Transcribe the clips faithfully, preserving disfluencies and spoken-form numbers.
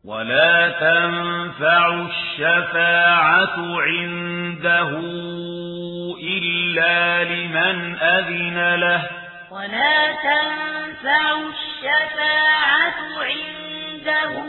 ولا تنفع الشفاعة عنده إلا لمن أذن له ولا تنفع الشفاعة عنده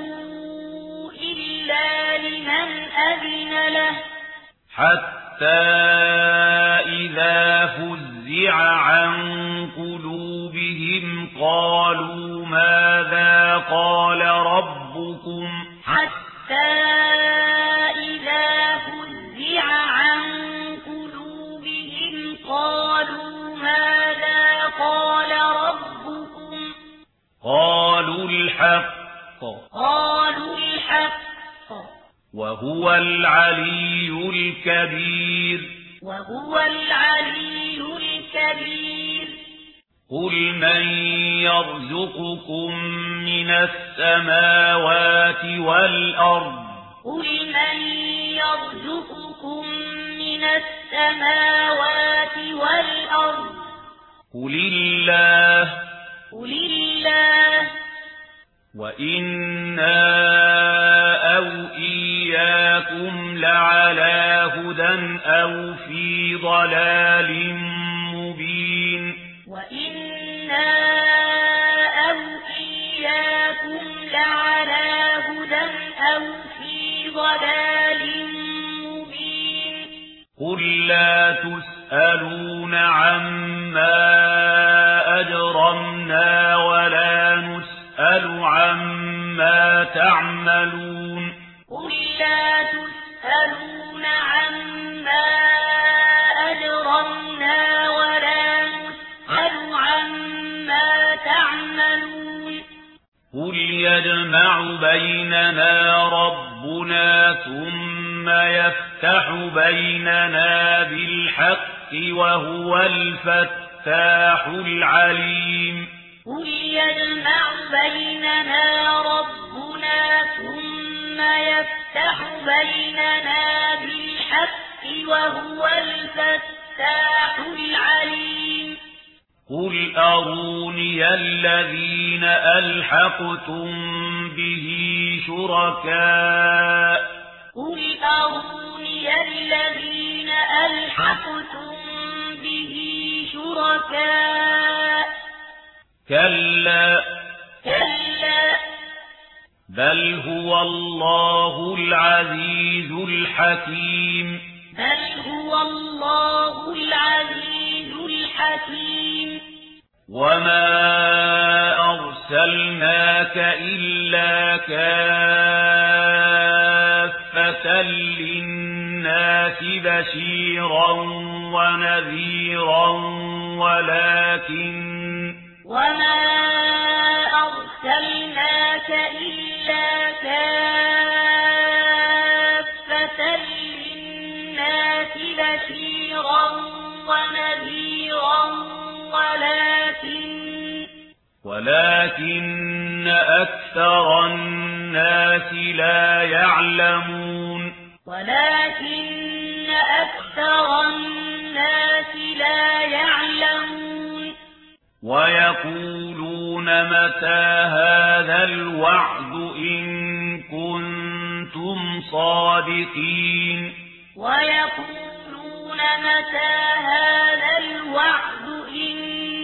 إلا لمن أذن له حتى إذا فزع عن قلوبهم قالوا ماذا قال ربكم حتى إذا فزع عن قلوبهم قالوا ماذا قال ربكم قالوا الحق قالوا الحق وهو العلي الكبير وهو العلي الكبير قل من يرزقكم من السماوات والأرض قل من يرزقكم من السماوات والأرض قل الله قل الله وإنا أو إياكم لعلى هدى أو في ضلال مبين وإنا أو إياكم لعلى هدى أو في ضلال مبين قل لا تسألون عما أجرمنا ولا نسأل عما تعملون قل لا تسألون عما أجرمنا ولا نسأل عما تعملون قل يجمع بيننا ربنا ثم يفتح بيننا بالحق وهو الفتاح العليم قل يجمع بيننا ربنا ثم يفتح بيننا بالحق وهو الفتاح العليم قل أروني الذين ألحقتم به شركاء قل أروني الذين ألحقتم به شركاء كلا كلا بل هو الله العزيز الحكيم بل هو الله العزيز الحكيم وما أرسلناك إلا كافة للناس بشيرا ونذيرا ولكن وما أرسلناك إلا كافة للناس بشيرا ونذيرا ولكن ولكن أكثر الناس لا يعلمون ولكن أكثر الناس لا يعلمون ويقولون متى هذا الوعد إن كنتم صادقين ويقولون متى هذا الوعد إن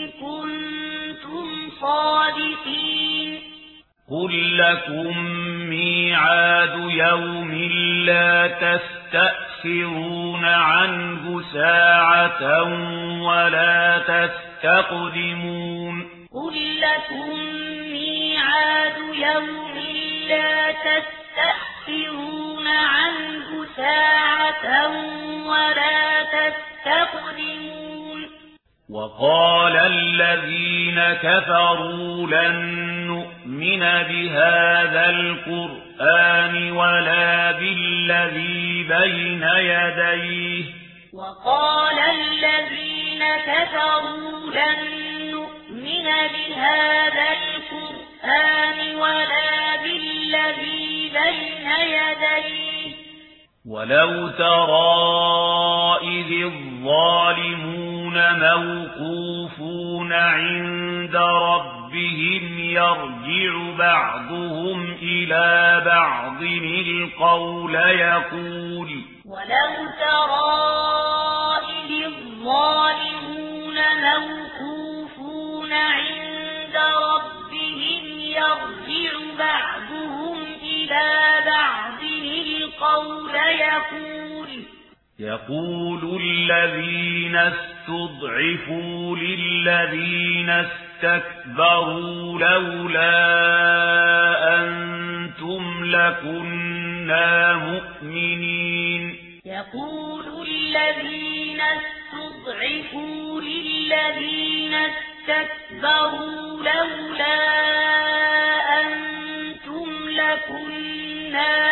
كنتم صادقين قل لكم ميعاد يوم لا تستأخرون عنه ساعة ولا تستقدمون قل لكم ميعاد يوم لا تستأخرون عنه ساعة ولا تستقدمون وقال الذين كفروا لن نؤمن بهذا القرآن ولا بالذي بين يديه وقال الذين كفروا لن نؤمن بهذا القرآن ولا بالذي بين يديه ولو ترى إذ الظالمون موقوفون عند ربهم ربهم يرجع بعضهم إلى بعض القول يقول ولو ترى إذ الظالمون موقوفون عند ربهم يرجع بعضهم إلى بعض القول يقول يقول الذين استضعفوا للذين استكبروا لولا أنتم لكنا مؤمنين يقول الذين استضعفوا للذين استكبروا لولا أنتم لكنا